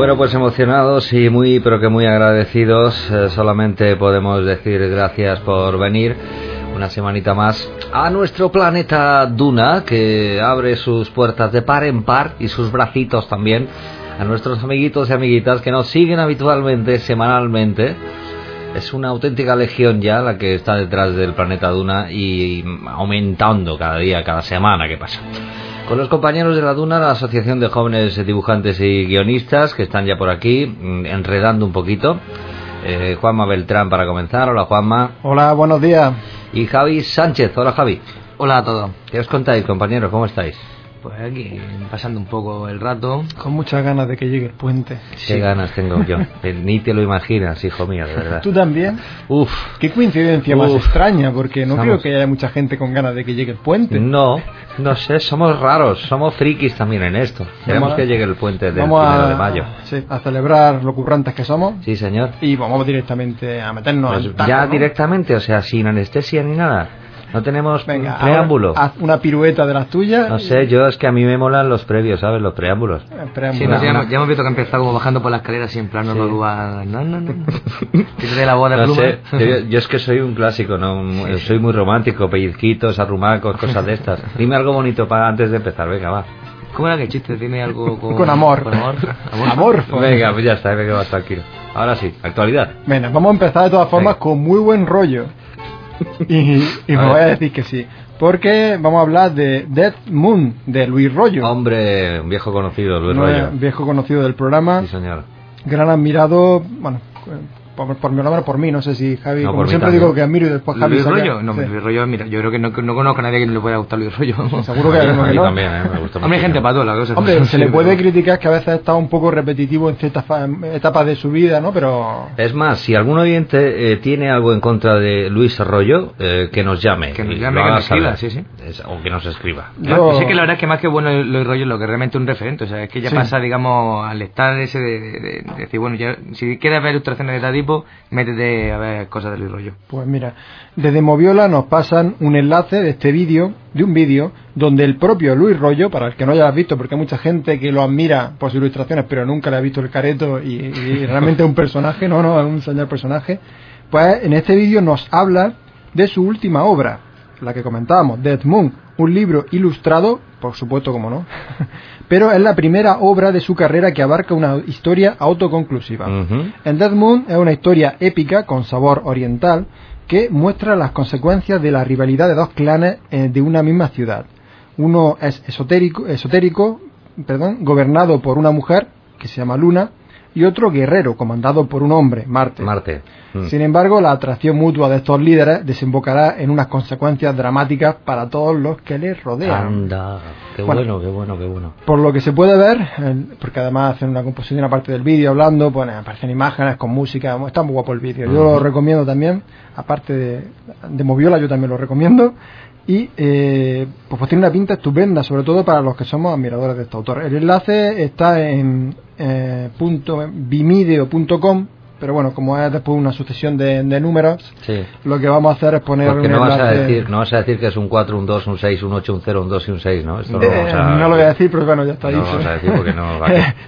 Bueno, pues emocionados y muy, pero que muy agradecidos. Solamente podemos decir gracias por venir una semanita más a nuestro planeta Duna, que abre sus puertas de par en par y sus bracitos también a nuestros amiguitos y amiguitas que nos siguen habitualmente, semanalmente. Es una auténtica legión ya la que está detrás del planeta Duna y aumentando cada día, cada semana que pasa. Con los compañeros de la Duna, la Asociación de Jóvenes Dibujantes y Guionistas, que están ya por aquí, enredando un poquito. Juanma Beltrán para comenzar. Hola, Juanma. Hola, buenos días. Y Javi Sánchez. Hola, Javi. Hola a todos. ¿Qué os contáis, compañeros? ¿Cómo estáis? Pues aquí, pasando un poco el rato. Con muchas ganas de que llegue el puente. Qué ganas tengo yo. Ni te lo imaginas, hijo mío, de verdad. ¿Tú también? Uf. Qué coincidencia más extraña, porque no creo que haya mucha gente con ganas de que llegue el puente. No sé, somos raros, somos frikis también en esto. Queremos que llegue el puente del 1 de mayo. Sí, a celebrar lo currantes que somos. Sí, señor. Y vamos directamente a meternos pues al taco, ya, ¿no? Directamente, o sea, sin anestesia ni nada. No tenemos preámbulo. Haz una pirueta de las tuyas. No sé, yo es que a mí me molan los previos, ¿sabes? Los preámbulos. Sí, ya hemos visto que ha empezado como bajando por la escalera así en plan no. Quítate la voz de pluma. Sé, yo es que soy un clásico, ¿no? Soy muy romántico, pellizquitos, arrumacos, cosas de estas. Dime algo bonito para antes de empezar, venga, va. ¿Cómo era que el chiste? Dime algo con amor. Con amor. Amor. Venga, pues ya está, venga, vas tranquilo. Ahora sí, actualidad. Venga, vamos a empezar de todas formas con muy buen rollo. Y me voy a decir que sí, porque vamos a hablar de Dead Moon, de Luis Rollo. Hombre, un viejo conocido, Luis Rollo. Viejo conocido del programa. Sí, señor. Gran admirado, bueno, por mi nombre, por mí, no sé si Javi, como siempre también. Digo que admiro y después Javi Luis saca, Rollo, no, sí. Luis Rollo, mira, yo creo que no conozco a nadie que no le pueda gustar Luis Rollo. Seguro que hay uno que no. También, me gusta mucho. Hombre, hay gente para todas las cosas. Hombre, se le puede criticar que a veces está un poco repetitivo en ciertas etapas de su vida, ¿no? Pero es más, si algún oyente tiene algo en contra de Luis Rollo, que nos llame. Que nos llame, que nos escriba, sí. O que nos escriba. Yo sé que la verdad es que más que bueno Luis Rollo es lo que realmente es un referente, o sea, es que ya pasa, digamos, al estar ese de decir, bueno, ya, si quieres ver ilustraciones de tal tipo, métete a ver cosas de Luis Rollo. Pues mira, desde Moviola nos pasan un enlace de un vídeo donde el propio Luis Rollo, para el que no haya visto, porque hay mucha gente que lo admira por sus ilustraciones pero nunca le ha visto el careto y realmente es un personaje, no, es un señor personaje, pues en este vídeo nos habla de su última obra, la que comentábamos, Dead Moon, un libro ilustrado, por supuesto, como no, pero es la primera obra de su carrera que abarca una historia autoconclusiva. En Dead Moon es una historia épica con sabor oriental que muestra las consecuencias de la rivalidad de dos clanes de una misma ciudad. Uno es esotérico, gobernado por una mujer que se llama Luna, y otro guerrero, comandado por un hombre, Marte. Sin embargo, la atracción mutua de estos líderes desembocará en unas consecuencias dramáticas para todos los que les rodean. Anda, qué bueno. Por lo que se puede ver, porque además hacen una composición aparte del vídeo hablando, pues aparecen imágenes con música, está muy guapo el vídeo. Yo lo recomiendo también, aparte de Moviola, yo también lo recomiendo. Y pues tiene una pinta estupenda, sobre todo para los que somos admiradores de este autor. El enlace está en vimideo.com, pero bueno, como es después una sucesión de números, lo que vamos a hacer es poner porque no vas a decir que es un 4, un 2, un 6, un 8, un 0, un 2 y un 6, ¿no? Esto no lo voy a decir, pero bueno, ya está dicho. No lo vas a decir porque no.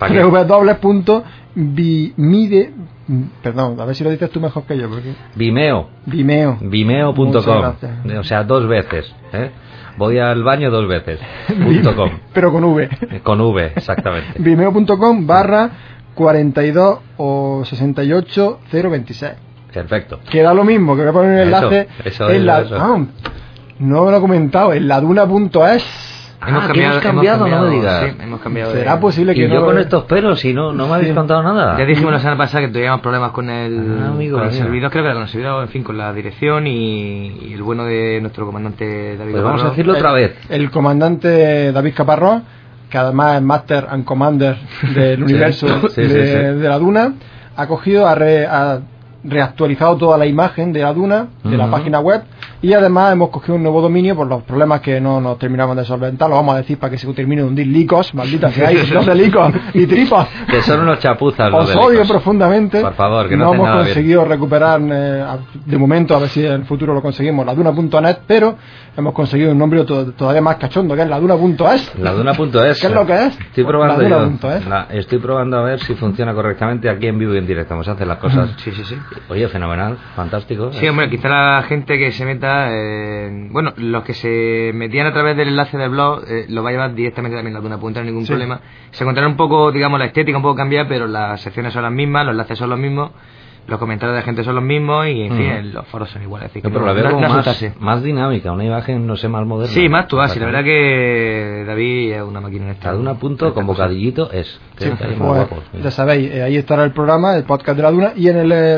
www.vimide. Perdón, a ver si lo dices tú mejor que yo. Porque... Vimeo.com. O sea, 2 veces. Voy al baño 2 veces. .com. Pero con V. Con V, exactamente. Vimeo.com/42 o 68 026. Perfecto. Que da lo mismo, que voy a poner un enlace. Eso. No lo he comentado, en laduna.es. Hemos cambiado, no me digas. Sí, hemos cambiado. ¿Será posible que y yo con estos pelos y no me habéis contado nada? Ya dijimos la semana pasada que teníamos problemas con el servidor, creo que con el servidor, en fin, con la dirección y el bueno de nuestro comandante David Caparrós. Vamos a decirlo otra vez. El comandante David Caparrós, que además es Master and Commander del universo de la Duna, ha cogido, ha reactualizado toda la imagen de la duna, de la página web, y además hemos cogido un nuevo dominio por los problemas que no nos terminamos de solventar. Lo vamos a decir para que se termine de hundir licos, maldita sea, no de licos y tripas. Que son unos chapuzas los Os odio profundamente. Por favor, que no hemos nada conseguido bien. recuperar, de momento, a ver si en el futuro lo conseguimos, laduna.net, pero hemos conseguido un nombre todavía más cachondo, que es laduna.es. Laduna.es. ¿Qué es lo que es? Estoy probando Laduna.es. Estoy probando a ver si funciona correctamente aquí en vivo y en directo. Vamos a hacer las cosas. Sí. Oye, fenomenal, fantástico. Sí, hombre, quizá la gente que se meta, bueno, los que se metían a través del enlace del blog, lo va a llevar directamente también a Laduna.net, no hay ningún problema. Se encontrará un poco, digamos, la estética un poco cambiada, pero las secciones son las mismas, los enlaces son los mismos, los comentarios de la gente son los mismos y, en fin, los foros son iguales. Así que pero la veo como más dinámica, una imagen, no sé, más moderna. Sí, más tú, así. La verdad que David es una máquina en esta. Laduna. Con bocadillito es. Sí, pues, ya sabéis, ahí estará el programa, el podcast de la Duna, y en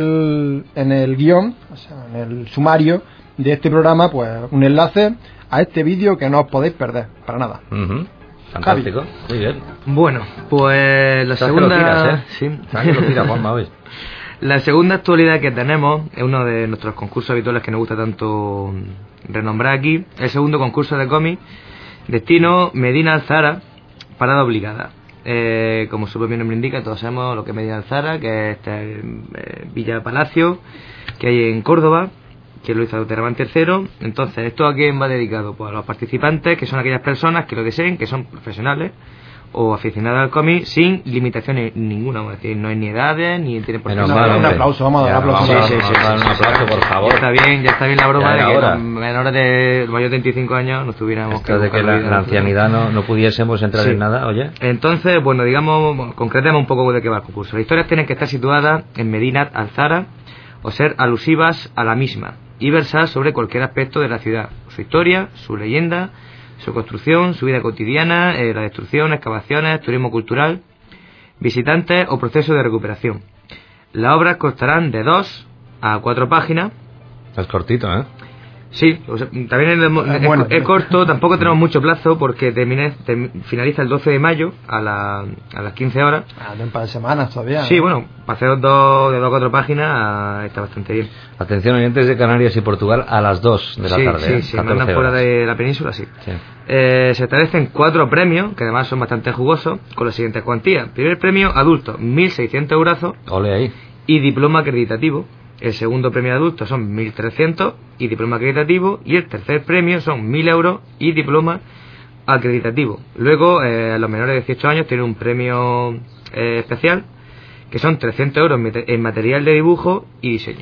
el guión, o sea, en el sumario de este programa, pues un enlace a este vídeo que no os podéis perder, para nada. Fantástico, Javi. muy bien. Bueno, pues la segunda... Que lo tiras, ¿eh? Lo tira, Juanma, hoy. La segunda actualidad que tenemos es uno de nuestros concursos habituales que nos gusta tanto renombrar aquí, el segundo concurso de cómic, destino Medina Alzara, parada obligada. Como su propio nombre indica, todos sabemos lo que es Medina Alzara, que es Villa Palacio, que hay en Córdoba, que lo hizo Terramán III. Entonces, ¿esto a quién va dedicado? Pues a los participantes, que son aquellas personas que lo deseen, que son profesionales o aficionados al cómic, sin limitaciones ninguna, es decir, no hay ni edades, ni tiene por qué... Un aplauso, vamos a dar un aplauso. Sí, un aplauso, por favor. Ya está bien la broma de que ahora. los menores de mayor de 25 años no tuviéramos Esto de que la ancianidad no pudiésemos entrar en nada, oye. Entonces, bueno, digamos, concretemos un poco de qué va el concurso. Las historias tienen que estar situadas en Medina Alzara o ser alusivas a la misma y versar sobre cualquier aspecto de la ciudad, su historia, su leyenda, su construcción, su vida cotidiana, la destrucción, excavaciones, turismo cultural, visitantes o proceso de recuperación. Las obras constarán de 2 a 4 páginas. Es cortito, ¿eh? Sí, o sea, también es corto, tampoco tenemos mucho plazo porque finaliza el 12 de mayo a las 15 horas. De un par de semanas todavía. Sí, bueno, para hacer de 2 a 4 páginas está bastante bien. Atención, oyentes de Canarias y Portugal, a las 2 de la tarde. Sí, mandan fuera de la península, sí. Se establecen 4 premios, que además son bastante jugosos, con las siguientes cuantías. Primer premio, adulto, 1.600 eurazos. Ole ahí. Y diploma acreditativo. El segundo premio de adultos son 1.300 y diploma acreditativo. Y el tercer premio son 1.000 euros y diploma acreditativo. Luego, los menores de 18 años tienen un premio especial, que son 300 euros en material de dibujo y diseño.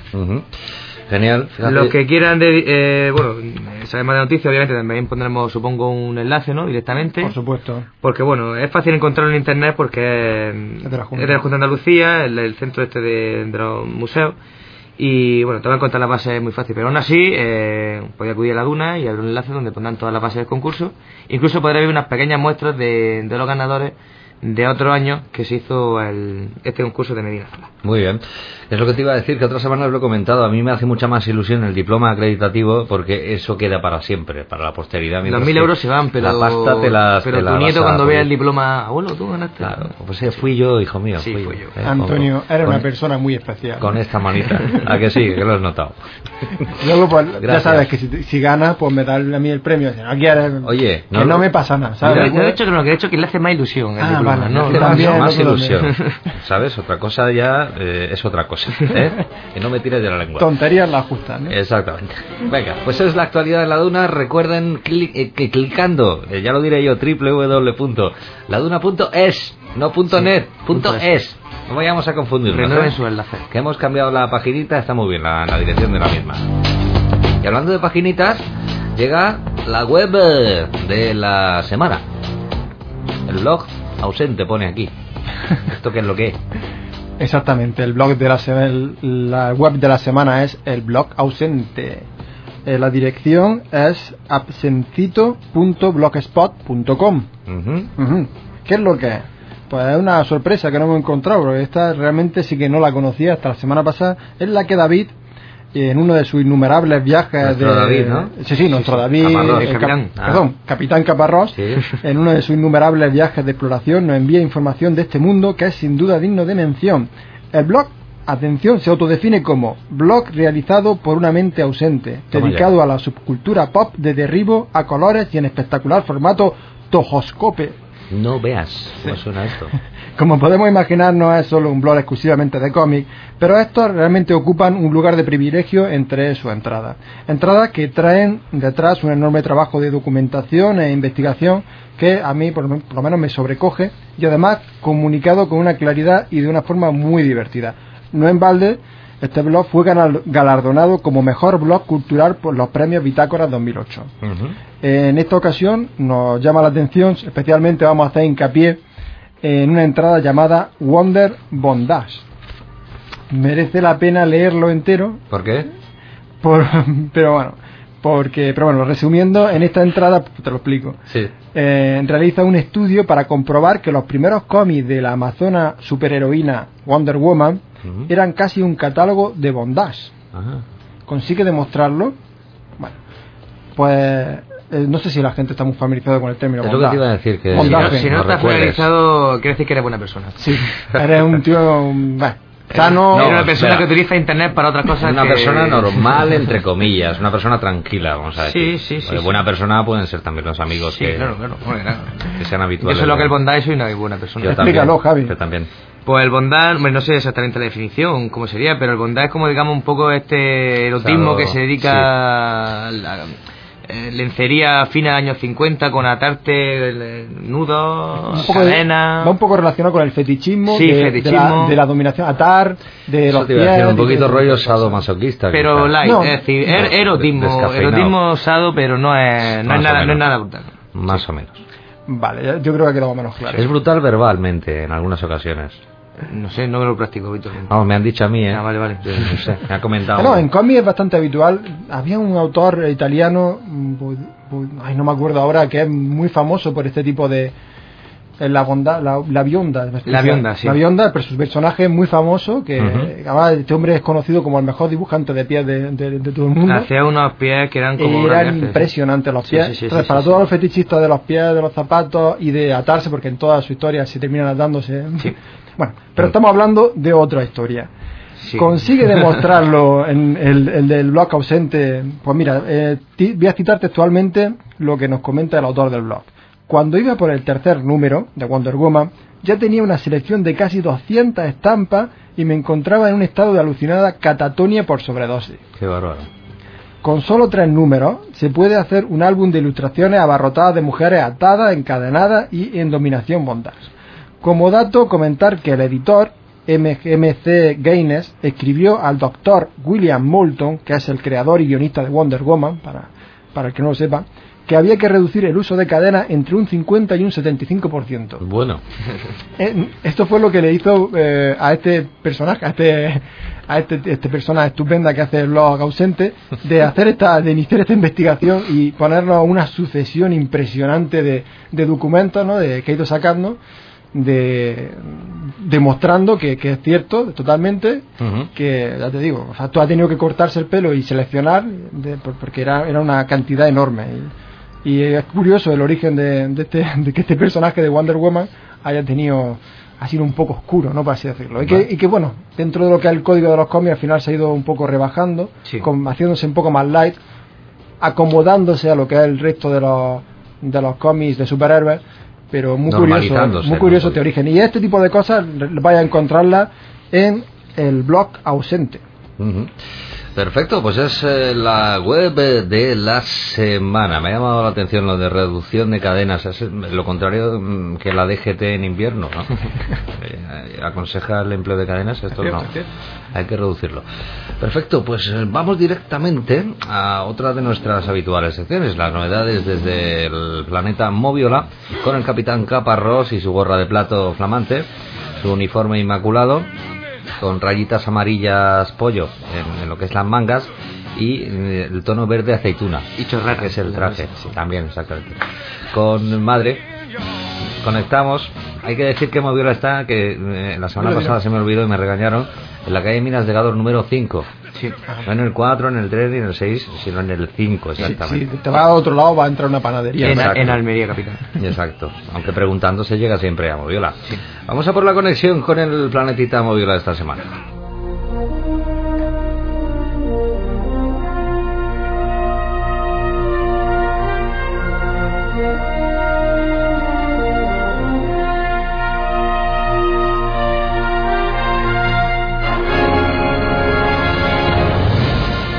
Genial. Fíjate. Los que quieran, saber más de noticias, obviamente también pondremos, supongo, un enlace, ¿no? Directamente. Por supuesto. Porque, bueno, es fácil encontrarlo en internet porque es de la Junta de Andalucía, el centro de los museos. Y, bueno, te van a encontrar la base muy fácil. Pero aún así, podéis acudir a la Duna y habrá un enlace donde pondrán todas las bases del concurso. Incluso podréis ver unas pequeñas muestras de los ganadores de otro año que se hizo este concurso de Medina Alzara. Muy bien. Es lo que te iba a decir, que otras semanas lo he comentado. A mí me hace mucha más ilusión el diploma acreditativo porque eso queda para siempre, para la posteridad. Los 1.000 euros se van, pero la pasta pero tu nieto cuando vea el diploma, abuelo, tú ganaste. Claro, pues fui yo, hijo mío. Sí, fui yo. Antonio, era una persona muy especial. Con esta manita. ¿A que sí? Que lo has notado. Luego, pues, ya sabes que si ganas, pues me da a mí el premio. Si no quieres, oye, no me pasa nada, ¿sabes? Mira, de hecho que le hace más ilusión el diploma, vale, ¿no? También, más ilusión, ¿sabes? Otra cosa ya es otra cosa, ¿eh? Y no me tires de la lengua. Tonterías las justas, ¿no? Exactamente. Venga, pues es la actualidad de la Duna. Recuerden que clicando, ya lo diré yo, www.laduna.es, no .net, .es. No vayamos a confundirnos. Renueven su enlace. Que hemos cambiado la paginita, está muy bien la dirección de la misma. Y hablando de paginitas, llega la web de la semana. El blog ausente pone aquí. ¿Esto qué es lo que es? Exactamente, el blog de la web de la semana es el blog ausente. La dirección es absencito.blogspot.com. ¿Qué es lo que es? Pues es una sorpresa que no hemos encontrado, porque esta realmente sí que no la conocía hasta la semana pasada. Es la que David, en uno de sus innumerables viajes David, ¿no? Sí, nuestro David, Caparrós, Capitán Caparrós, sí. En uno de sus innumerables viajes de exploración nos envía información de este mundo que es sin duda digno de mención. El blog atención, se autodefine como blog realizado por una mente ausente, dedicado a la subcultura pop de derribo a colores y en espectacular formato tojoscope. No veas cómo suena esto. Como podemos imaginar, no es solo un blog exclusivamente de cómics, pero estos realmente ocupan un lugar de privilegio entre sus entradas. Entradas que traen detrás un enorme trabajo de documentación e investigación que a mí por lo menos me sobrecoge, y además comunicado con una claridad y de una forma muy divertida. No en balde, este blog fue galardonado como mejor blog cultural por los premios Bitácora 2008. En esta ocasión nos llama la atención, especialmente vamos a hacer hincapié en una entrada llamada Wonder Bondage. Merece la pena leerlo entero. ¿Por qué? Pero bueno, resumiendo, en esta entrada, te lo explico. Sí. Realiza un estudio para comprobar que los primeros cómics de la amazona superheroína Wonder Woman eran casi un catálogo de bondage. Ajá. ¿Consigue demostrarlo? Bueno, pues no sé si la gente está muy familiarizada con el término es bondage. lo que te iba a decir, que si no estás familiarizado, quiere decir que eres buena persona. Sí, eres un tío sano. Eres una persona que utiliza internet para otras cosas. Una persona normal, entre comillas, una persona tranquila, vamos a decir. Sí. Buena persona pueden ser también los amigos que sean habituales. Eso es lo que el bondage, soy una buena persona. Yo también, explícalo, Javi. yo también. Pues el bondage, no sé exactamente la definición, cómo sería, pero el bondage es como, digamos, un poco este erotismo que se dedica a la lencería fina de años 50 con atarte nudos, cadenas. Va un poco relacionado con el fetichismo, fetichismo. De la dominación, atar, de los pies. Un poquito rollo sadomasoquista. Pero quizás. light, es decir, erotismo sado, pero no es nada brutal. Más o menos. Vale, yo creo que ha quedado menos claro. Es brutal verbalmente en algunas ocasiones. No sé, no me lo practico, Víctor. Vamos, me han dicho a mí, ¿eh? Vale. No sé, me ha comentado. No, en cómics es bastante habitual. Había un autor italiano, no me acuerdo ahora, que es muy famoso por este tipo de... La Bionda. La Bionda, sí. La Bionda, pero su personaje es muy famoso, que además este hombre es conocido como el mejor dibujante de pies de todo el mundo. Hacía unos pies que eran como... Eran impresionantes los pies. Entonces, para todos los fetichistas de los pies, de los zapatos y de atarse, porque en toda su historia se terminan atándose. Sí. Bueno, pero estamos hablando de otra historia. Sí. Consigue demostrarlo en el del blog ausente. Pues mira, voy a citar textualmente lo que nos comenta el autor del blog. Cuando iba por el tercer número de Wonder Woman, ya tenía una selección de casi 200 estampas y me encontraba en un estado de alucinada catatonia por sobredosis. Qué bárbaro. Con solo 3 números se puede hacer un álbum de ilustraciones abarrotadas de mujeres atadas, encadenadas y en dominación bondage. Como dato, comentar que el editor MC Gaines escribió al doctor William Moulton, que es el creador y guionista de Wonder Woman, para el que no lo sepa, que había que reducir el uso de cadenas entre un 50 y un 75%. Bueno. Esto fue lo que le hizo a este personaje, a este persona estupenda que hace el blog ausente, de iniciar esta investigación y ponernos una sucesión impresionante de documentos, ¿no?, que ha ido sacando, demostrando que es cierto totalmente, que ya te digo, o sea, tú has tenido que cortarse el pelo y seleccionar porque era una cantidad enorme y es curioso el origen de que este personaje de Wonder Woman ha sido un poco oscuro, ¿no?, por así decirlo, y que bueno, dentro de lo que es el código de los cómics al final se ha ido un poco rebajando, haciéndose un poco más light, acomodándose a lo que es el resto de los cómics de superhéroes, pero muy curioso este origen. Y este tipo de cosas vaya a encontrarlas en el blog ausente. Perfecto, pues es la web de la semana. Me ha llamado la atención lo de reducción de cadenas. Es lo contrario que la DGT en invierno, ¿no? ¿Aconseja el empleo de cadenas? Esto no. Hay que reducirlo. Perfecto, pues vamos directamente a otra de nuestras habituales secciones, las novedades desde el planeta Moviola, con el Capitán Caparrós y su gorra de plato flamante, su uniforme inmaculado, con rayitas amarillas pollo en lo que es las mangas y el tono verde aceituna, y chorrera, que es el traje, también, exactamente. Con Madre conectamos. Hay que decir que Moviola está, que la semana pasada se me olvidó y me regañaron, en la calle Minas de Gador número 5. Sí. No en el 4, en el 3 ni en el 6, sino en el 5, exactamente. Si te vas a otro lado va a entrar una panadería. En Almería, capital. Exacto. Aunque preguntando se llega siempre a Moviola. Sí. Vamos a por la conexión con el planetita Moviola de esta semana.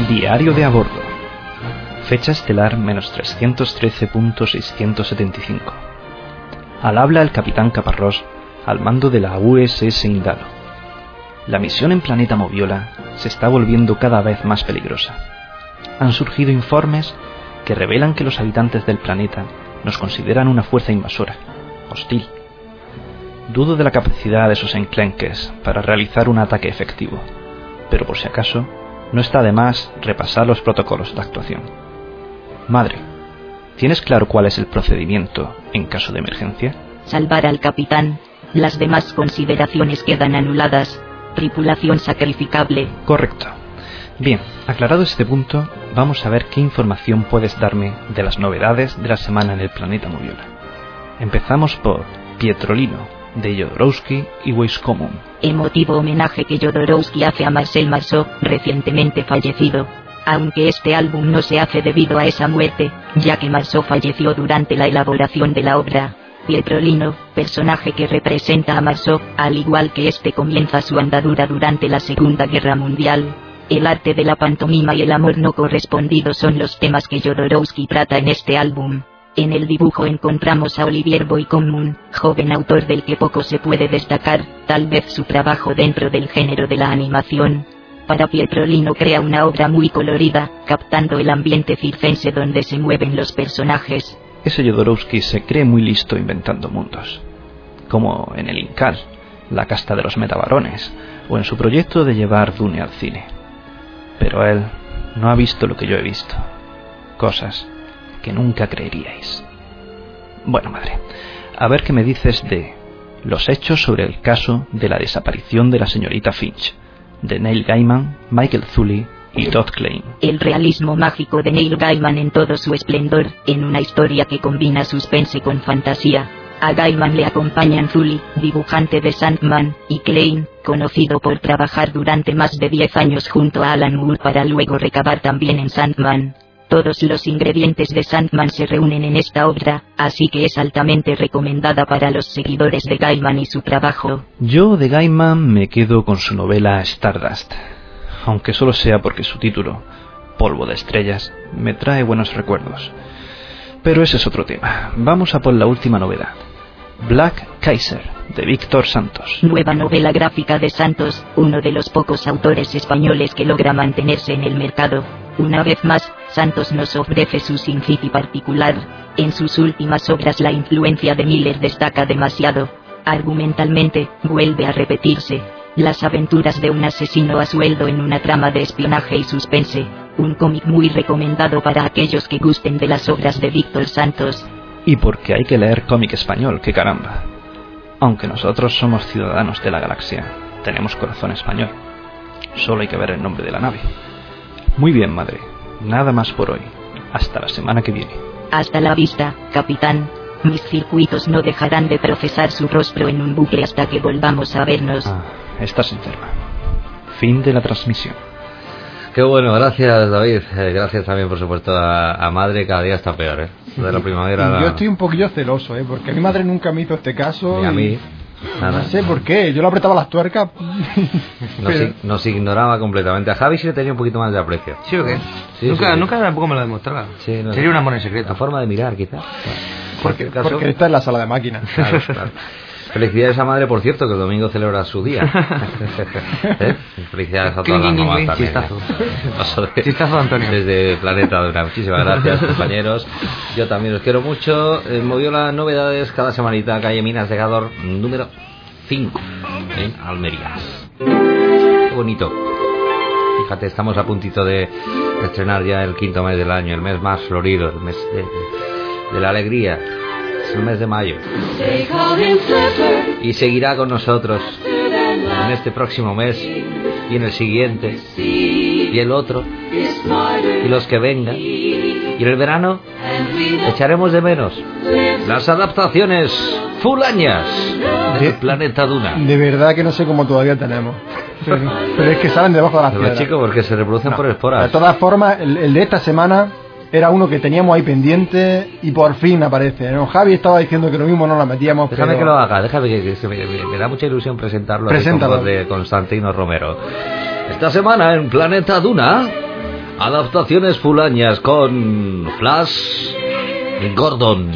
Diario de a bordo. Fecha estelar -313.675. Al habla el capitán Caparrós, al mando de la USS Indalo. La misión en Planeta Moviola se está volviendo cada vez más peligrosa. Han surgido informes que revelan que los habitantes del planeta nos consideran una fuerza invasora, hostil. Dudo de la capacidad de esos enclenques para realizar un ataque efectivo, pero por si acaso, no está de más repasar los protocolos de actuación. Madre, ¿tienes claro cuál es el procedimiento en caso de emergencia? Salvar al capitán. Las demás consideraciones quedan anuladas. Tripulación sacrificable. Correcto. Bien, aclarado este punto, vamos a ver qué información puedes darme de las novedades de la semana en el planeta Moviola. Empezamos por Pietrolino, de Jodorowsky y Weiscommon. Emotivo homenaje que Jodorowsky hace a Marcel Marceau, recientemente fallecido. Aunque este álbum no se hace debido a esa muerte, ya que Marceau falleció durante la elaboración de la obra. Pietrolino, personaje que representa a Marceau, al igual que este comienza su andadura durante la Segunda Guerra Mundial. El arte de la pantomima y el amor no correspondido son los temas que Jodorowsky trata en este álbum. En el dibujo encontramos a Olivier Boycomun, joven autor del que poco se puede destacar, tal vez su trabajo dentro del género de la animación. Para Pietrolino crea una obra muy colorida, captando el ambiente circense donde se mueven los personajes. Ese Jodorowsky se cree muy listo inventando mundos, como en el Incal, la casta de los metabarones, o en su proyecto de llevar Dune al cine. Pero él no ha visto lo que yo he visto, cosas que nunca creeríais. Bueno, madre, a ver qué me dices de los hechos sobre el caso de la desaparición de la señorita Finch, de Neil Gaiman, Michael Zulli y Todd Klein. El realismo mágico de Neil Gaiman en todo su esplendor, en una historia que combina suspense con fantasía. A Gaiman le acompañan Zulli, dibujante de Sandman, y Klein, conocido por trabajar durante más de 10 años junto a Alan Moore para luego recabar también en Sandman. Todos los ingredientes de Sandman se reúnen en esta obra, así que es altamente recomendada para los seguidores de Gaiman y su trabajo. Yo de Gaiman me quedo con su novela Stardust, aunque solo sea porque su título, Polvo de Estrellas, me trae buenos recuerdos. Pero ese es otro tema. Vamos a por la última novedad. Black Kaiser, de Víctor Santos. Nueva novela gráfica de Santos, uno de los pocos autores españoles que logra mantenerse en el mercado. Una vez más, Santos nos ofrece su Sin City particular. En sus últimas obras la influencia de Miller destaca demasiado. Argumentalmente, vuelve a repetirse. Las aventuras de un asesino a sueldo en una trama de espionaje y suspense. Un cómic muy recomendado para aquellos que gusten de las obras de Víctor Santos. Y porque hay que leer cómic español, qué caramba. Aunque nosotros somos ciudadanos de la galaxia, tenemos corazón español. Solo hay que ver el nombre de la nave. Muy bien, madre. Nada más por hoy. Hasta la semana que viene. Hasta la vista, capitán. Mis circuitos no dejarán de procesar su rostro en un bucle hasta que volvamos a vernos. Estás enferma. Fin de la transmisión. Qué bueno, gracias David. Gracias también, por supuesto, a madre. Cada día está peor, de la primavera. Yo estoy un poquillo celoso, porque mi madre nunca me hizo este caso. Ni a mí. Nada. No sé por qué, yo le apretaba las tuercas. Nos ignoraba completamente. A Javi sí le tenía un poquito más de aprecio. ¿Sí o qué? Sí, nunca tampoco me lo demostraba. Sí, no, sería un amor en secreto. La forma de mirar, quizás. Porque esta es la sala de máquinas. Claro, claro. Felicidades a madre, por cierto, que el domingo celebra su día. Felicidades a todas las mamás también. Chistazo, Antonio. Desde Planeta Duna. Muchísimas gracias, compañeros. Yo también os quiero mucho. Moviola novedades cada semanita. Calle Minas de Gador, número 5, en Almería. Qué bonito. Fíjate, estamos a puntito de estrenar ya el quinto mes del año, el mes más florido, el mes de la alegría. Es el mes de mayo. Y seguirá con nosotros en este próximo mes y en el siguiente y el otro y los que vengan. Y en el verano echaremos de menos las adaptaciones fulañas del Planeta Duna. De verdad que no sé cómo todavía tenemos. Pero es que salen debajo de las piedras. Chicos, porque se reproducen por esporas. De todas formas, el de esta semana era uno que teníamos ahí pendiente y por fin aparece, ¿no? Javi estaba diciendo que lo mismo no la metíamos. Déjame que lo haga, déjame que me da mucha ilusión presentarlo. Con voz de Constantino Romero. Esta semana en Planeta Duna, Adaptaciones fulañas con Flash Gordon.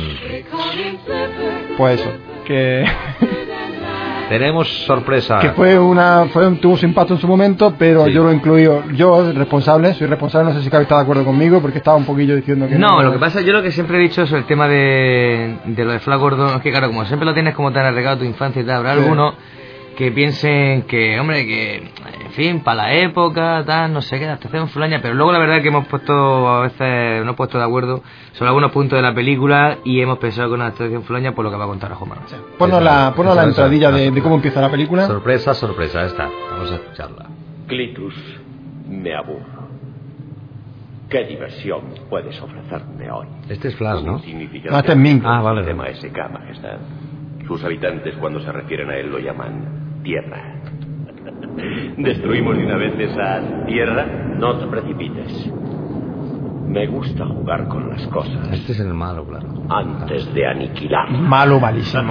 Pues eso, que Tenemos sorpresa. que tuvo su impacto en su momento, pero Sí. yo lo incluí, soy responsable, no sé si Cavi está de acuerdo conmigo, porque estaba un poquillo diciendo que No, lo que pasa, yo lo que siempre he dicho sobre el tema de lo de Flash Gordon, es que claro, como siempre lo tienes como tan arraigado tu infancia y tal, habrá Sí. algunos que piensen que, hombre, que, en fin, para la época, tal, no sé qué, adaptación fulaña, pero luego la verdad es que hemos puesto, a veces, no hemos puesto de acuerdo sobre algunos puntos de la película y hemos pensado que una adaptación fulaña por lo que va a contar a Joma. Ponnos la Eso, entradilla eso. de cómo empieza la película. Sorpresa, ahí está. Vamos a escucharla. Clitus, me aburro. ¿Qué diversión puedes ofrecerme hoy? Este es Flash, ¿no? No, este es Ming. Ah, vale. Tema SK, majestad. Sus habitantes, cuando se refieren a él, lo llaman Tierra. ¿Destruimos de una vez esa Tierra? No te precipites. Me gusta jugar con las cosas Este es el malo, claro. antes de aniquilar. Malo, malísimo.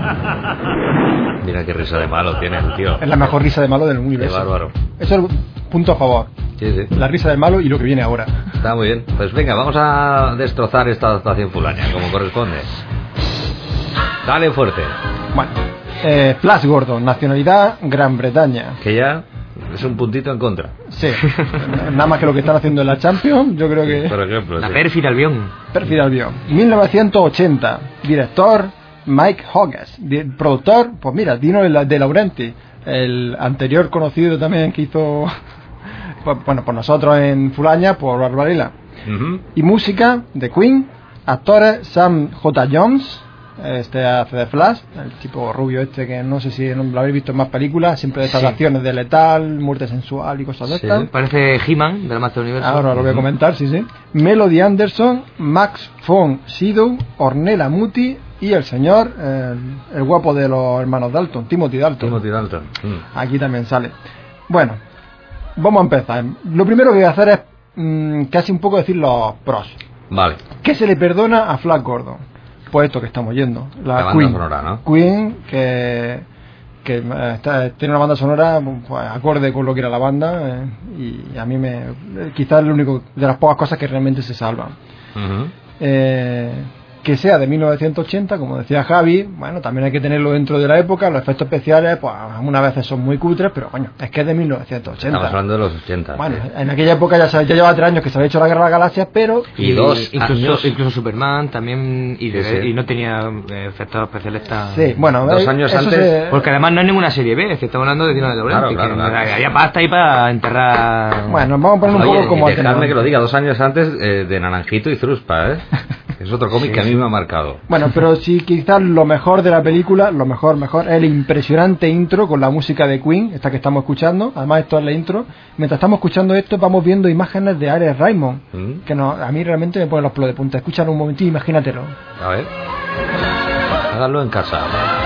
Mira qué risa de malo tiene el tío. Es la mejor risa de malo del Qué universo. bárbaro. Eso es el punto a favor. Sí, sí. La risa del malo y lo que viene ahora. Está muy bien. Pues venga, vamos a destrozar esta adaptación fulana, como corresponde. Dale fuerte. Bueno, Flash Gordon, nacionalidad Gran Bretaña. Que ya es un puntito en contra. Sí, nada más que lo que están haciendo en la Champions, yo creo que... Por ejemplo. La sí. pérfida Albión. Perfil Albion. 1980, director Mike Hughes, productor, pues mira, Dino de Laurenti, el anterior conocido también que hizo, pues, bueno, por nosotros en Fulaña, por Barbarella. Ujú. Y música de Queen, actores Sam J. Jones, este hace de Flash, el tipo rubio este que no sé si lo habéis visto en más películas, siempre de estas Sí. acciones de letal, muerte sensual y cosas de Sí. estas. Parece He-Man del Master Universo. Ahora lo voy a comentar, sí, sí. Melody Anderson, Max von Sydow, Ornella Muti y el señor, el guapo de los hermanos Dalton, Timothy Dalton. Timothy Dalton. Aquí también sale. Bueno, vamos a empezar. Lo primero que voy a hacer es casi un poco decir los pros. Vale. ¿Qué se le perdona a Flash Gordon? Pues esto que estamos oyendo. La banda Queen. sonora, ¿no? Queen, que tiene una banda sonora pues, acorde con lo que era la banda y a mí quizás es lo único de las pocas cosas que realmente se salvan. Ujú. Que sea de 1980, como decía Javi, bueno, también hay que tenerlo dentro de la época. Los efectos especiales, pues algunas veces son muy cutres, pero bueno, es que es de 1980. Estamos hablando de los 80. Bueno, sí. en aquella época ya llevaba 3 años que se había hecho la Guerra de las Galaxias, pero Y 2 incluso, años. incluso Superman también y, Sí, sí. y no tenía efectos especiales tan... sí, bueno, 2 años eso antes, Porque además no es ninguna serie B, es que estamos hablando de Dino de Laurenti, Claro, que claro. había pasta ahí para enterrar... bueno, vamos a poner un Oye, poco como y dejadme atenuante. que lo diga, 2 años antes de Naranjito y Zruspa, ¿eh? Es otro cómic que a mí me ha marcado. Bueno, pero sí, quizás lo mejor de la película, lo mejor, es el impresionante intro con la música de Queen, esta que estamos escuchando. Además, esto es la intro. Mientras estamos escuchando esto, vamos viendo imágenes de Ares Raymond, que a mí realmente me ponen los pelos de punta. Escúchalo un momentito, imagínatelo. A ver. Háganlo en casa.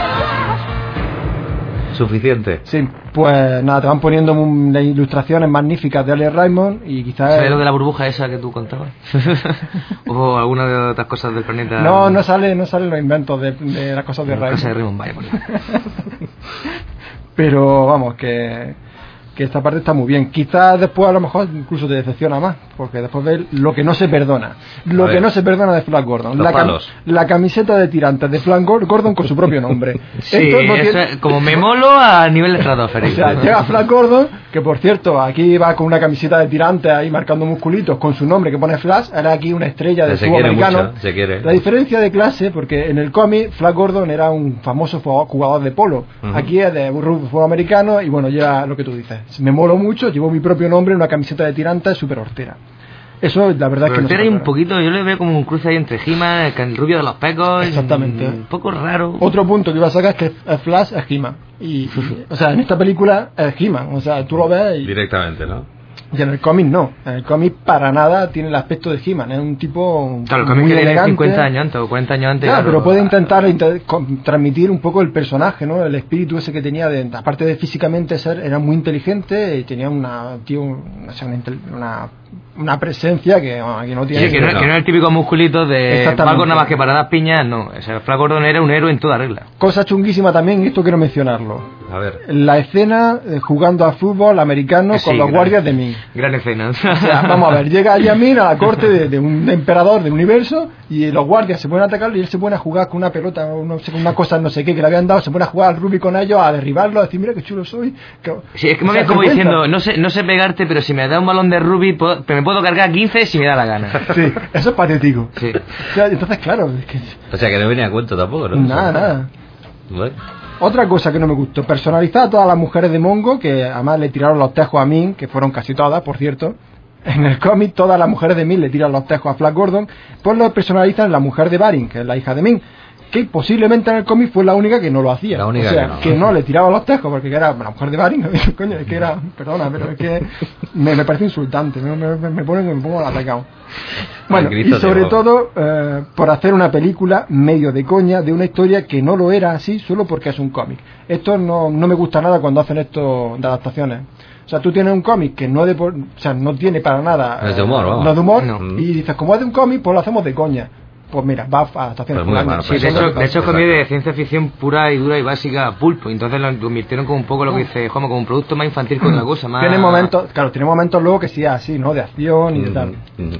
Suficiente. Sí, pues nada, te van poniendo las ilustraciones magníficas de Ares Raymond y quizás... ¿Sabes lo de la burbuja esa que tú contabas? O alguna de otras cosas del planeta... No salen los inventos de las cosas de La casa de Raymond. Raymond, vaya, por ejemplo. Pero vamos, que esta parte está muy bien. Quizás después a lo mejor incluso te decepciona más, porque después ves lo que no se perdona. Lo A ver. que no se perdona de Flash Gordon. Los palos. La camiseta de tirantes de Flash Gordon con su propio nombre. Sí, Esto no eso tiene- es como me molo a nivel estratosférico. O sea, llega Flash Gordon, que por cierto, aquí va con una camiseta de tirantes ahí marcando musculitos con su nombre que pone Flash, era aquí una estrella de Se fútbol quiere americano. mucho, se quiere. La diferencia de clase, porque en el cómic Flash Gordon era un famoso jugador de polo. Ujú. Aquí es de fútbol americano y bueno, ya lo que tú dices. Me molo mucho, llevo mi propio nombre en una camiseta de tirantes súper hortera. Eso, la verdad es que Pero no se hay un perdona. poquito, yo le veo como un cruce ahí entre He-Man, el rubio de los pecos. Exactamente. Un poco raro. Otro punto que iba a sacar es que Flash es He-Man. O sea, en esta película es He-Man. O sea, tú lo ves y... Directamente, ¿no? Y en el cómic no. En el cómic para nada tiene el aspecto de He-Man. Es un tipo Claro, el muy cómic que tiene elegante. 50 años antes o 40 años antes. Claro, claro, pero puede intentar transmitir un poco el personaje, ¿no? El espíritu ese que tenía, aparte de físicamente era muy inteligente y tenía una presencia que aquí no tiene. Sí, que no es el típico musculito de Exactamente. Falcon nada más que para dar piñas, no. O sea, Flash Gordon era un héroe en toda regla. Cosa chunguísima también, y esto quiero mencionarlo. A ver. La escena jugando a fútbol americano Sí, con los gran- guardias de Ming. Gran escena. O sea, vamos a ver, llega Yamin a la corte de un emperador del universo y los guardias se ponen a atacarlo y él se pone a jugar con una pelota o no sé, con una cosa no sé qué que le habían dado, se pone a jugar al rugby con ellos, a derribarlo, a decir mira qué chulo soy. Sí, es que me O sea, ves como ¿te das diciendo, cuenta? no sé pegarte, pero si me da un balón de rugby, me puedo cargar 15 si me da la gana. Sí, eso es patético. Sí. O sea, entonces, claro, es que... O sea, que no venía a cuento tampoco, ¿no? Nada. Bueno. Otra cosa que no me gustó, personalizar a todas las mujeres de Mongo, que además le tiraron los tejos a Min, que fueron casi todas, por cierto. En el cómic todas las mujeres de Min le tiran los tejos a Flash Gordon, pues lo personalizan en la mujer de Barin, que es la hija de Min, que posiblemente en el cómic fue la única que no lo hacía. La única o sea, que no le tiraba los tejos, porque era la mujer de Barin, coño, es que era, perdona, pero es que me parece insultante, me pongo atacado. Bueno, Ay, y grito de sobre boca. todo por hacer una película medio de coña de una historia que no lo era así solo porque es un cómic. Esto no me gusta nada cuando hacen esto de adaptaciones. O sea, tú tienes un cómic que no no tiene para nada No es de humor, vamos. no es de humor, No. y dices, como es de un cómic, pues lo hacemos de coña. Pues mira, va a adaptaciones Pues muy mal, Sí, pues de eso hecho es cómic de ciencia ficción pura y dura y básica a pulpo. Entonces lo convirtieron como un poco lo que dice Juanma, como un producto más infantil que otra cosa. Más... Tiene momentos luego que sí es así, ¿no? De acción y de tal.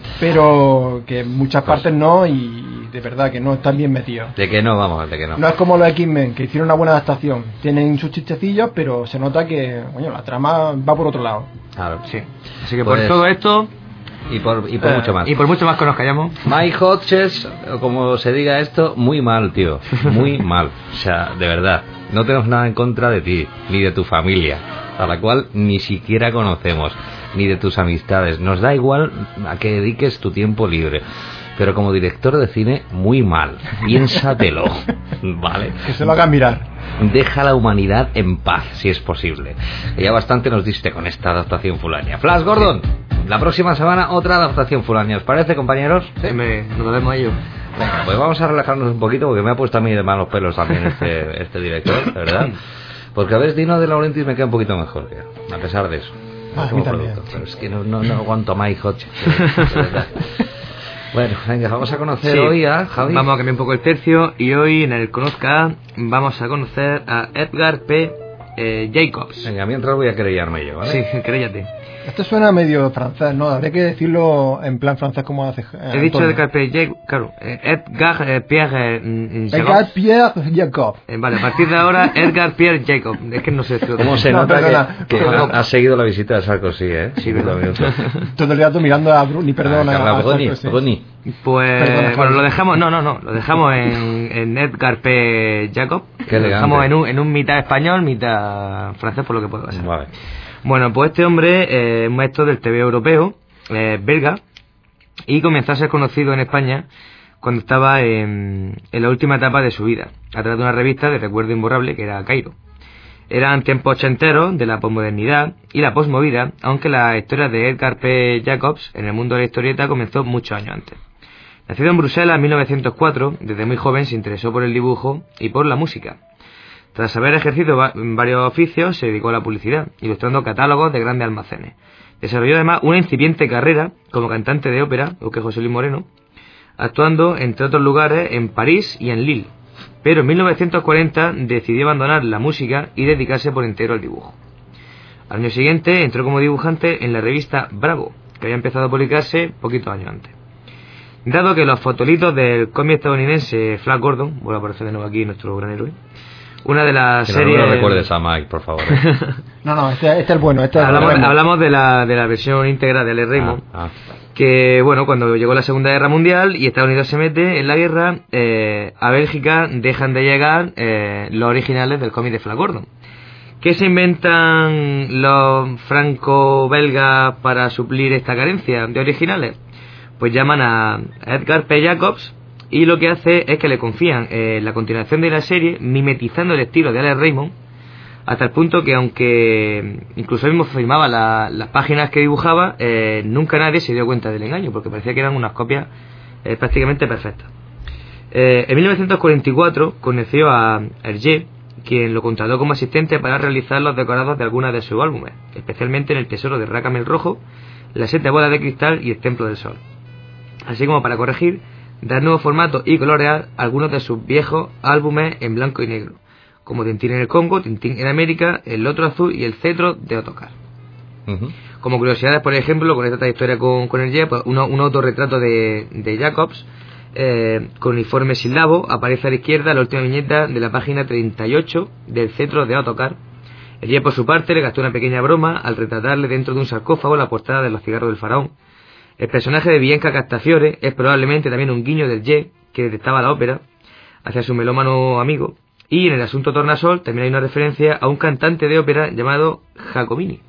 Pero que en muchas partes no, y de verdad que no están bien metidos. De que no, vamos, de que no. No es como los X-Men, que hicieron una buena adaptación. Tienen sus chistecillos, pero se nota que, coño, la trama va por otro lado. Claro. Sí. Así que Pues- por todo esto Y por mucho más. y por mucho más que nos callamos. My Hodges, o como se diga esto, muy mal, tío. Muy mal. O sea, de verdad. No tenemos nada en contra de ti, ni de tu familia, a la cual ni siquiera conocemos, ni de tus amistades. Nos da igual a que dediques tu tiempo libre. Pero como director de cine, muy mal. Piénsatelo. ¿Vale? Que se lo hagan mirar. Deja a la humanidad en paz, si es posible. Que ya bastante nos diste con esta adaptación fulania. Flash Gordon, la próxima semana otra adaptación fulania. ¿Os parece, compañeros? Nos lo vemos a ellos. Venga, pues vamos a relajarnos un poquito porque me ha puesto a mí de malos pelos también este director, de verdad. Porque a ver, Dino de Laurentiis me queda un poquito mejor, tío, a pesar de eso. Ah, a Como mí también. producto. Pero es que no aguanto a Mike Hodges, de verdad. Bueno, venga, vamos a conocer Sí. hoy a Javi. Vamos a cambiar un poco el tercio y hoy en el Conozca vamos a conocer a Edgar P. Jacobs. Venga, mientras voy a querellarme yo, ¿vale? Sí, créyate. Esto suena medio francés, ¿no? Habría que decirlo en plan francés como hace He dicho Antonio. Edgar P. Jacobs, claro. Edgar Pierre Edgar Jacobs. Pierre Jacob. Vale, a partir de ahora Edgar Pierre Jacobs. Es que no sé. ¿Cómo se No, nota perdona. que has seguido la visita de Sarkozy, eh? Sí, verdad. Todo el rato mirando a Bruni, perdona. Carla a Bruni, Sarkozy. Bruni. Pues Perdona, bueno, Javi. lo dejamos, no, lo dejamos en Edgar P. Jacob. Qué Lo elegante. dejamos en un mitad español, mitad francés, por lo que puede pasar. Vale. Bueno, pues este hombre es un maestro del TV europeo, belga, y comenzó a ser conocido en España cuando estaba en la última etapa de su vida, a través de una revista de recuerdo imborrable que era Cairo. Eran tiempos ochenteros de la posmodernidad y la posmovida, aunque la historia de Edgar P. Jacobs en el mundo de la historieta comenzó muchos años antes. Nacido en Bruselas en 1904, desde muy joven se interesó por el dibujo y por la música. Tras haber ejercido varios oficios, se dedicó a la publicidad, ilustrando catálogos de grandes almacenes. Desarrolló además una incipiente carrera como cantante de ópera, igual que José Luis Moreno, actuando, entre otros lugares, en París y en Lille. Pero en 1940 decidió abandonar la música y dedicarse por entero al dibujo. Al año siguiente entró como dibujante en la revista Bravo, que había empezado a publicarse poquitos años antes. Dado que los fotolitos del cómic estadounidense Flash Gordon, vuelve a aparecer de nuevo aquí nuestro gran héroe, una de las Que series... no lo recuerdes a Mike, por favor. No, este es el bueno. Este es el bueno. hablamos de la versión íntegra de L. Raymond, Ah, que bueno, cuando llegó la Segunda Guerra Mundial y Estados Unidos se mete en la guerra, a Bélgica dejan de llegar los originales del cómic de Flash Gordon. ¿Qué se inventan los franco-belgas para suplir esta carencia de originales? Pues llaman a Edgar P. Jacobs y lo que hace es que le confían la continuación de la serie, mimetizando el estilo de Alex Raymond, hasta el punto que aunque incluso él mismo firmaba las páginas que dibujaba, nunca nadie se dio cuenta del engaño, porque parecía que eran unas copias prácticamente perfectas. En 1944 conoció a Hergé, quien lo contrató como asistente para realizar los decorados de algunas de sus álbumes, especialmente en El Tesoro de Racamel Rojo, Las 7 Bolas de Cristal y El Templo del Sol, así como para corregir, dar nuevo formato y colorear algunos de sus viejos álbumes en blanco y negro, como Tintín en el Congo, Tintín en América, El Otro Azul y El Cetro de Ottokar. Como curiosidades, por ejemplo, con esta trayectoria con el Ye, pues un autorretrato de Jacobs, con uniforme silabo, aparece a la izquierda la última viñeta de la página 38 del Cetro de Ottokar. El Ye, por su parte, le gastó una pequeña broma al retratarle dentro de un sarcófago la portada de Los cigarros del faraón. El personaje de Bianca Castafiore es probablemente también un guiño del Ye, que detestaba la ópera, hacia su melómano amigo. Y en el asunto Tornasol también hay una referencia a un cantante de ópera llamado Giacomini.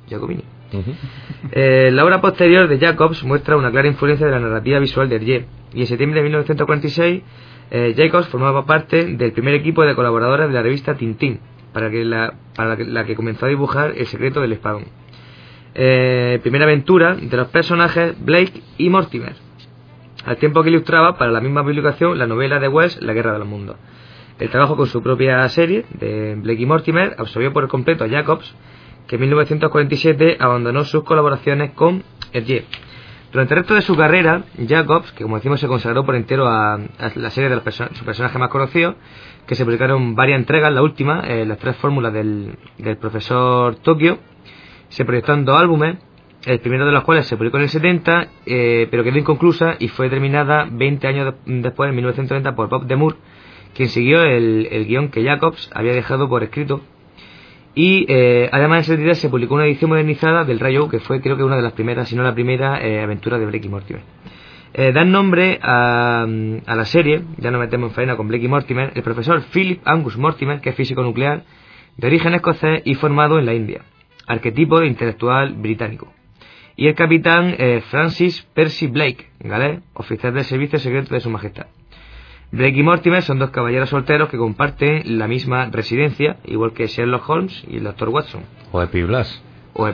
La obra posterior de Jacobs muestra una clara influencia de la narrativa visual de Hergé, y en septiembre de 1946 Jacobs formaba parte del primer equipo de colaboradores de la revista Tintín, para la que comenzó a dibujar El secreto del espadón. Primera aventura de los personajes Blake y Mortimer, al tiempo que ilustraba para la misma publicación la novela de Wells La guerra de los mundos. El trabajo con su propia serie de Blake y Mortimer absorbió por completo a Jacobs, que en 1947 abandonó sus colaboraciones con Hergé. Durante el resto de su carrera, Jacobs, que como decimos se consagró por entero a la serie de su personaje más conocido, que se publicaron varias entregas, la última, las 3 fórmulas del profesor Tokio, se proyectó en 2 álbumes, el primero de los cuales se publicó en el 70, pero quedó inconclusa y fue terminada 20 años después, en 1930, por Bob Demure, quien siguió el guión que Jacobs había dejado por escrito. Y además en 73 se publicó una edición modernizada del Rayo, que fue creo que una de las primeras, si no la primera, aventura de Blake y Mortimer. Dan nombre a la serie, ya nos metemos en faena con Blake y Mortimer, el profesor Philip Angus Mortimer, que es físico nuclear, de origen escocés y formado en la India, arquetipo de intelectual británico. Y el capitán Francis Percy Blake, galés, oficial del servicio secreto de su majestad. Blake y Mortimer son 2 caballeros solteros que comparten la misma residencia, igual que Sherlock Holmes y el Dr. Watson. O Epi Blas.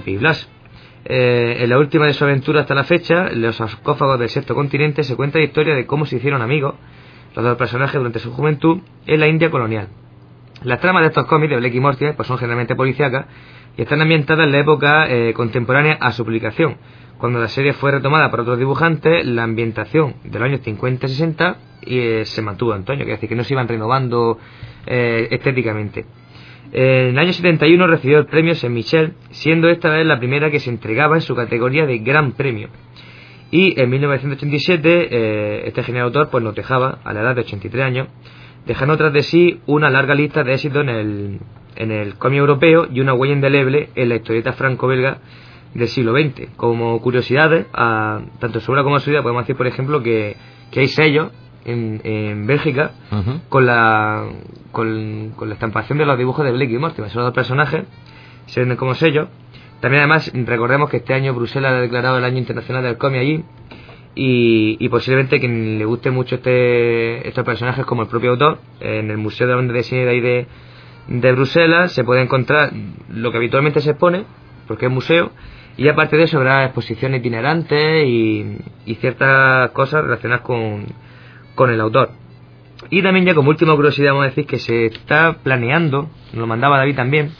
En la última de su aventura hasta la fecha, Los sarcófagos del sexto continente, se cuenta la historia de cómo se hicieron amigos los 2 personajes durante su juventud en la India colonial. Las tramas de estos cómics de Blake y Mortimer pues son generalmente policíacas y están ambientadas en la época contemporánea a su publicación. Cuando la serie fue retomada por otros dibujantes, la ambientación de los años 50 y 60 se mantuvo, Antonio, que es decir, que no se iban renovando estéticamente. En el año 71 recibió el premio Saint-Michel, siendo esta vez la primera que se entregaba en su categoría de Gran Premio. Y en 1987 este genial autor pues nos dejaba a la edad de 83 años, dejando tras de sí una larga lista de éxitos en el cómic europeo y una huella indeleble en la historieta franco-belga del siglo XX. Como curiosidades, tanto su obra como su vida, podemos decir, por ejemplo, que hay sellos en Bélgica con la estampación de los dibujos de Blake y Mortimer. Esos 2 personajes se venden como sellos. También, además, recordemos que este año Bruselas ha declarado el Año Internacional del Cómic allí, y posiblemente quien le guste mucho estos personajes, como el propio autor, en el Museo de la Banda de Cine de ahí de Bruselas se puede encontrar lo que habitualmente se expone, porque es museo, y aparte de eso habrá exposiciones itinerantes y ciertas cosas relacionadas con el autor. Y también, ya como última curiosidad, vamos a decir que se está planeando, nos lo mandaba David también,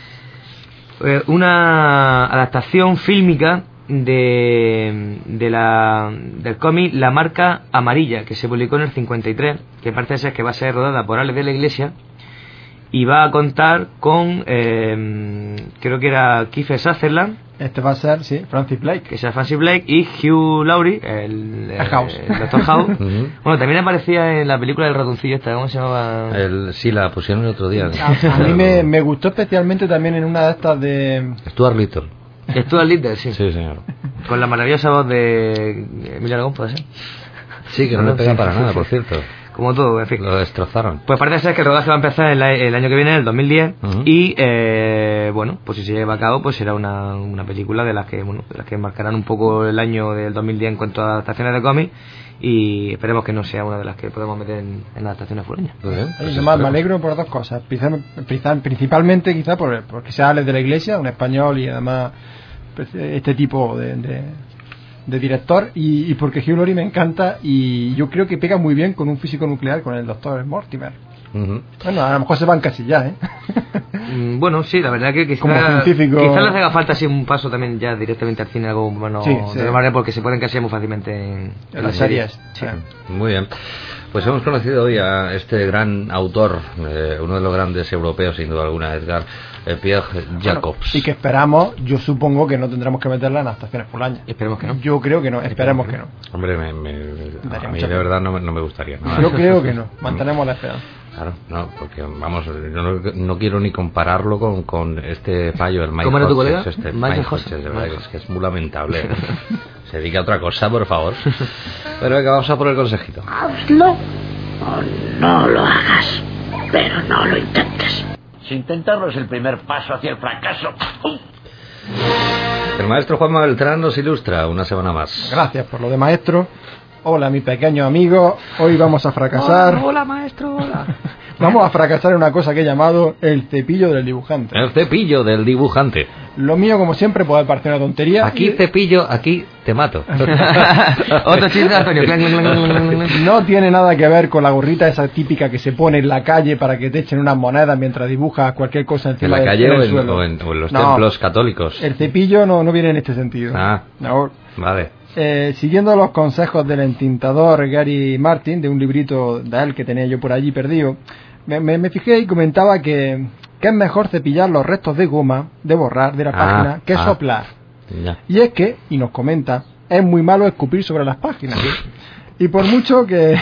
una adaptación fílmica del cómic La Marca Amarilla, que se publicó en el 53, que parece ser que va a ser rodada por Alex de la Iglesia, y va a contar con creo que era Kiefer Sutherland, va a ser, sí, Francis Blake, que sea Francis Blake, y Hugh Laurie, el Dr. House. Bueno, también aparecía en la película del ratoncillo esta, ¿cómo se llamaba? Sí, la pusieron el otro día. A mí me gustó especialmente también en una de estas de Stuart Little. Stuart Little, sí. Sí, señor. Con la maravillosa voz de Emilia Aragón, ¿puede ser? Sí, que no le pega para nada, por cierto. Como todo, en fin. Lo destrozaron. Pues parece ser que el rodaje va a empezar el año que viene, en el 2010, y bueno, pues si se lleva a cabo, pues será una película de las que marcarán un poco el año del 2010 en cuanto a adaptaciones de cómic, y esperemos que no sea una de las que podemos meter en adaptaciones fureñas. Además, me alegro por 2 cosas, principalmente quizá porque sea Alex de la Iglesia, un español, y además pues, este tipo de director, y porque Hugh Laurie me encanta, y yo creo que pega muy bien con un físico nuclear, con el Dr. Mortimer. Bueno, a lo mejor se van casi ya, ¿eh? Bueno, sí, la verdad que Como científico... quizás les haga falta así un paso también ya directamente al cine, algo bueno, sí. de manera porque se pueden casi muy fácilmente en las series. Sí. Muy bien. Pues hemos conocido hoy a este gran autor, uno de los grandes europeos sin duda alguna, Edgar Pierre Jacobs. Bueno, y que esperamos, yo supongo que no tendremos que meterla en adaptaciones por año. Esperemos que no. Yo creo que no, esperemos que no. Hombre, a mí de verdad no me gustaría. ¿No? Yo creo que no, mantenemos la esperanza. Claro, no, porque vamos, yo no quiero ni compararlo con este payo, el Mike ¿Cómo era tu colega? Hodges, Mike Hodges, de verdad que es muy lamentable. Se dedica a otra cosa, por favor. Pero venga, vamos a por el consejito. Hazlo o no lo hagas, pero no lo intentes. Si intentarlo es el primer paso hacia el fracaso. El maestro Juanma Beltrán nos ilustra una semana más. Gracias por lo de maestro. Hola, mi pequeño amigo. Hoy vamos a fracasar. Hola, maestro, hola. Vamos a fracasar en una cosa que he llamado el cepillo del dibujante. El cepillo del dibujante. Lo mío, como siempre, puede parecer una tontería. Aquí cepillo, aquí te mato. Otro chiste, Antonio. No tiene nada que ver con la gorrita esa típica que se pone en la calle para que te echen unas monedas mientras dibujas cualquier cosa encima ¿En la calle del suelo. o en los templos católicos? El cepillo no viene en este sentido. No. Vale. Siguiendo los consejos del entintador Gary Martin, de un librito de él que tenía yo por allí perdido, me fijé y comentaba que es mejor cepillar los restos de goma, de borrar de la página, que soplar. Ya. Y es que, y nos comenta, es muy malo escupir sobre las páginas. Y por mucho que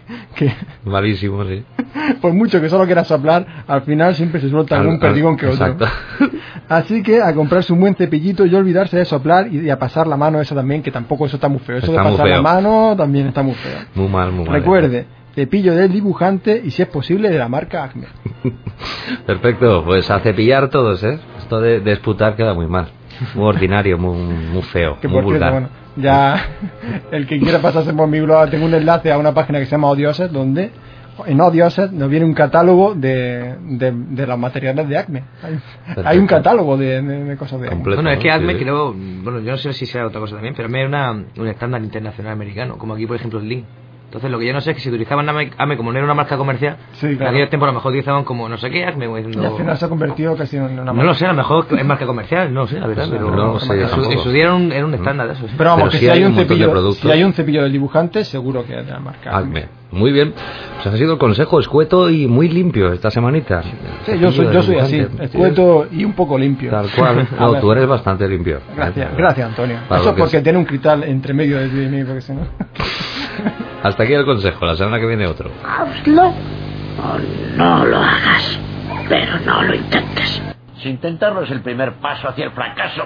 Malísimo, sí. Por mucho que solo quiera soplar, al final siempre se suelta algún perdigón que otro. Exacto. Así que a comprarse un buen cepillito y olvidarse de soplar y a pasar la mano, eso también, que tampoco eso está muy feo. Eso está de pasar feo. la mano también está muy feo. Muy mal. Recuerde, cepillo del dibujante y si es posible de la marca Acme. Perfecto, pues a cepillar todos, ¿eh? Esto de esputar queda muy mal. Muy ordinario, muy feo, Que muy por cierto, vulgar. bueno, ya el que quiera pasarse por mi blog, tengo un enlace a una página que se llama Odioset, donde en Odioset nos viene un catálogo de los materiales de Acme. Hay un catálogo de cosas de Acme. Completo, Bueno, es que ¿no? Acme Sí. creo, bueno, yo no sé si sea otra cosa también, pero es un estándar internacional americano, como aquí por ejemplo el Link. Entonces lo que yo no sé es que si utilizaban Acme como no era una marca comercial, Sí, en claro. aquellos tiempos a lo mejor utilizaban como no sé qué Acme, como Y al diciendo... final se ha convertido casi en una No marca. lo sé, a lo mejor es marca comercial, no sé, la verdad, pero no sé, en tampoco. su día era un estándar eso. Sí. Pero vamos, Pero que sí si hay un montón de cepillo, productos. si hay un cepillo del dibujante, seguro que es de la marca Acme. Muy bien. Pues ha sido el consejo escueto y muy limpio esta semanita. Sí, yo soy así, escueto y un poco limpio. Tal cual. A No, ver. tú eres bastante limpio. Gracias, Antonio. Para Eso lo es que porque es. tiene un cristal entre medio de ti y mí, porque si no... Hasta aquí el consejo. La semana que viene otro. Hazlo o no lo hagas, pero no lo intentes. Si intentarlo es el primer paso hacia el fracaso.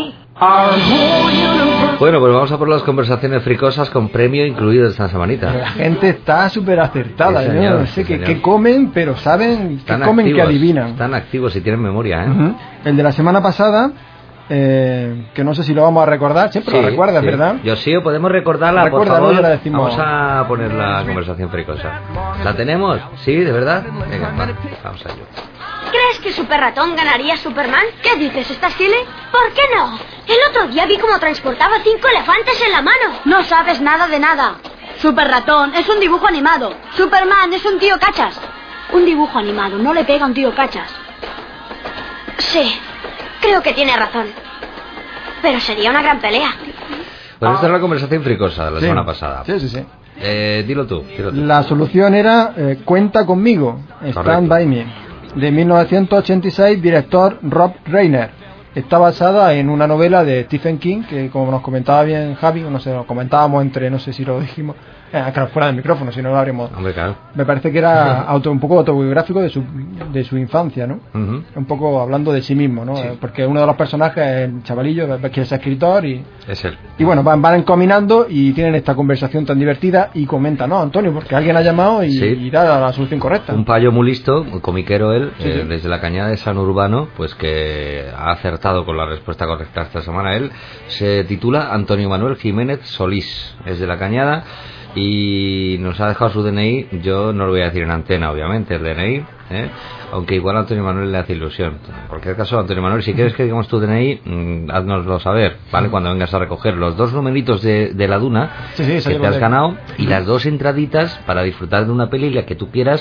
Bueno, pues vamos a por las conversaciones fricosas con premio incluido esta semanita. La gente está súper acertada. Sí, Yo señor, no sé sí, qué señor. comen, pero saben que Están comen, activos, que adivinan. Están activos y tienen memoria, ¿eh? Ujú. El de la semana pasada, que no sé si lo vamos a recordar, siempre lo recuerdas, sí. ¿verdad? Yo sí, o podemos recordarla, por Recuérdalo favor. y la decimos. Vamos a poner la conversación fricosa. ¿La tenemos? ¿Sí? ¿De verdad? Venga, vamos a ello. ¿Crees que Super Ratón ganaría a Superman? ¿Qué dices? ¿Estás chile? ¿Por qué no? El otro día vi cómo transportaba 5 elefantes en la mano. No sabes nada de nada. Super Ratón es un dibujo animado. Superman es un tío cachas. Un dibujo animado no le pega a un tío cachas. Sí, creo que tiene razón. Pero sería una gran pelea. Pues esta es la conversación fricosa de la Sí. semana pasada. Sí. Dilo tú. La solución era Cuenta conmigo, Stand By Me, de 1986, director Rob Reiner. Está basada en una novela de Stephen King, que como nos comentaba bien Javi, no sé, lo comentábamos entre, no sé si lo dijimos, claro, fuera del micrófono, si no lo habríamos... Hombre, claro. Me parece que era un poco autobiográfico de su infancia, ¿no? Ujú. Un poco hablando de sí mismo, ¿no? Sí. Porque uno de los personajes es el chavalillo, que es escritor y... Es él. Y bueno, van encaminando y tienen esta conversación tan divertida y comentan, no, Antonio, porque alguien ha llamado y, Sí. y da la solución correcta. Un payo muy listo, un comiquero él, Sí, sí. desde la Cañada de San Urbano, pues que ha acertado con la respuesta correcta esta semana. Él se titula Antonio Manuel Jiménez Solís, es de la Cañada y nos ha dejado su DNI. Yo no lo voy a decir en antena, obviamente, el DNI, aunque igual a Antonio Manuel le hace ilusión. En cualquier caso, Antonio Manuel, si quieres que digamos tu DNI, háznoslo saber, ¿vale? Cuando vengas a recoger los 2 numeritos de la Duna Sí, eso que yo te lo has sé. ganado y las 2 entraditas para disfrutar de una peli la que tú quieras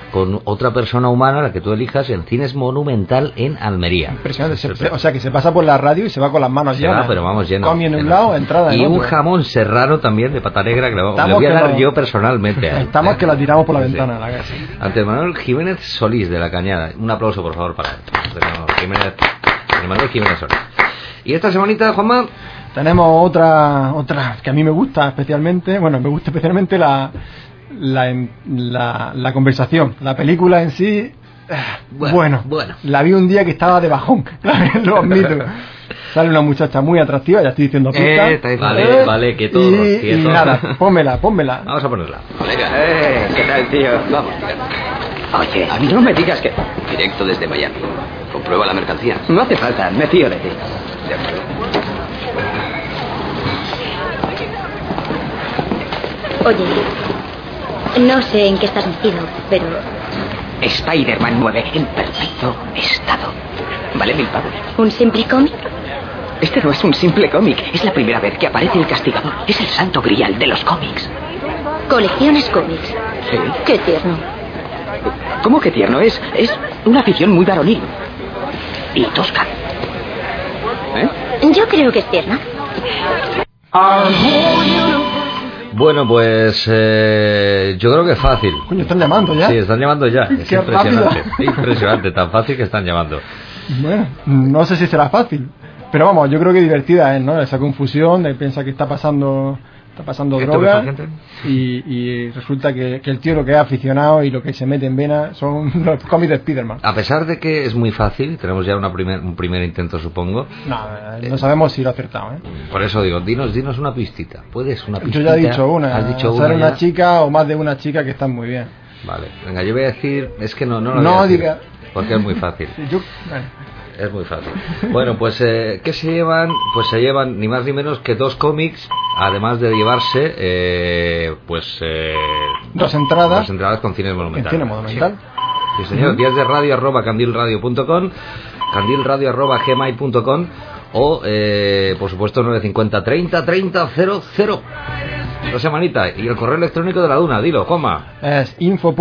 con otra persona humana, la que tú elijas, en Cines Monumental en Almería. Impresionante. O sea, que se pasa por la radio y se va con las manos llenas. Pero vamos, lleno. Comi en un lado, entrada en otro. Y un otro. jamón serrano también de pata negra que le voy a dar yo personalmente. Estamos que la tiramos por la ventana. La casa. Ante Manuel Jiménez Solís de La Cañada. Un aplauso, por favor, para él. Manuel Jiménez Solís. Y esta semanita, Juanma, tenemos otra que a mí me gusta especialmente. Bueno, me gusta especialmente la conversación. La película en sí, bueno, la vi un día que estaba de bajón. Lo admito. Sale una muchacha muy atractiva, ya estoy diciendo pista. Vale, quieto. Y nada, pónmela. Vamos a ponerla. Colega, ¿qué tal, tío? Vamos. Oye, a mí no me digas que... Directo desde Miami. Comprueba la mercancía. No hace falta, me fío de ti. De acuerdo. Oye, no sé en qué estás metido, pero... Spider-Man 9 en perfecto estado. Vale 1000 pavos. ¿Un simple cómic? Este no es un simple cómic. Es la primera vez que aparece el Castigador. Es el santo grial de los cómics. ¿Colecciones cómics? Sí. Qué tierno. ¿Cómo que tierno? Es una afición muy varonil. Y tosca. Yo creo que es tierna. Bueno, pues yo creo que es fácil. Coño, ¿están llamando ya? Sí, están llamando ya. Es Qué impresionante. Impresionante, tan fácil que están llamando. Bueno, no sé si será fácil. Pero vamos, yo creo que divertida es, ¿no? Esa confusión de piensa que está pasando droga y resulta que el tío lo que es aficionado y lo que se mete en vena son los cómics de Spider-Man. A pesar de que es muy fácil, tenemos ya un primer intento, supongo. No sabemos si lo ha acertado, ¿eh? Por eso digo, dinos una pistita. ¿Puedes una pistita? Yo ya he dicho una. ¿Has dicho sale una ya? chica o más de una chica que están muy bien. Vale, venga, yo voy a decir, es que no lo voy a decir, diga. porque es muy fácil. Bueno. Es muy fácil. Bueno, pues ¿qué se llevan? Pues se llevan ni más ni menos que 2 cómics, además de llevarse dos entradas con Cines Monumental. Cine Monumental. Sí, señor. Días de radio @candilradio.com, candilradio@gmail.com o por supuesto 950 30 30 00. La semanita. Y el correo electrónico de la Duna, dilo, Juanma. Es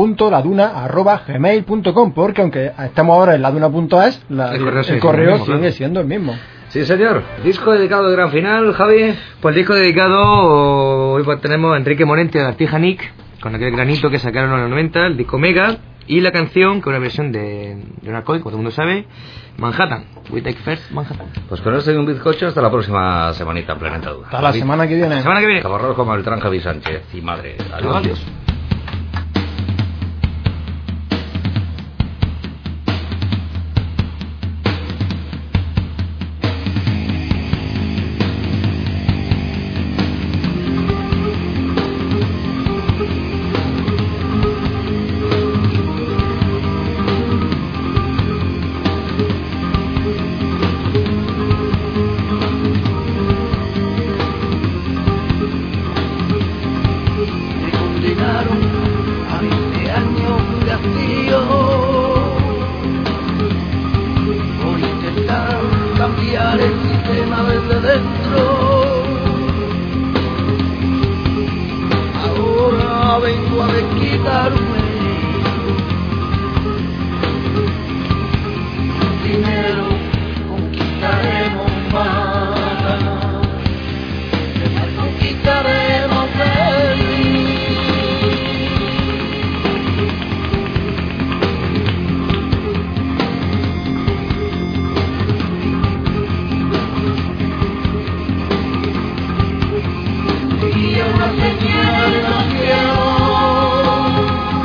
info.laduna@gmail.com, porque aunque estamos ahora en laduna.es, el correo sigue siendo el mismo. Sí, señor. Disco dedicado de gran final, Javi. Pues el disco dedicado, hoy pues tenemos a Enrique Morente de Artija-Nick, con aquel granito que sacaron en los 90, el disco Mega, y la canción, que es una versión de Leonard Cohen, como todo el mundo sabe, Manhattan, We Take First Manhattan. Pues con esto y un bizcocho, hasta la próxima semanita en Planeta Duna. Hasta la semana que viene. Cabarros como el Javi Sánchez y madre. Adiós. Y una señal del cielo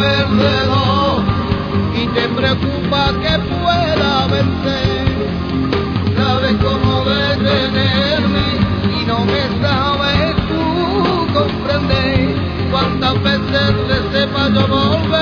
perdedor y te preocupa que pueda vencer. Sabes cómo detenerme y no me sabes tú comprender cuántas veces te sepa yo volver.